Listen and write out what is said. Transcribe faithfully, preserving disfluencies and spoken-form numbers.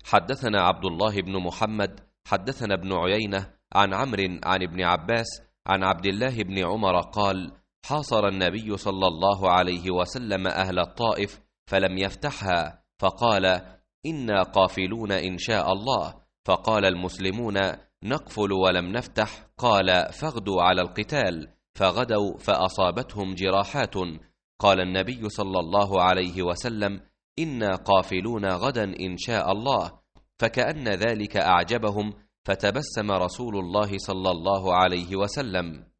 حدثنا عبد الله بن محمد حدثنا ابن عيينة عن عمرو عن ابن عباس عن عبد الله بن عمر قال: حاصر النبي صلى الله عليه وسلم أهل الطائف فلم يفتحها، فقال: إنا قافلون إن شاء الله. فقال المسلمون: نقفل ولم نفتح. قال: فاغدوا على القتال. فغدوا فأصابتهم جراحات. قال النبي صلى الله عليه وسلم: إنا قافلون غدا إن شاء الله. فكأن ذلك أعجبهم، فتبسم رسول الله صلى الله عليه وسلم.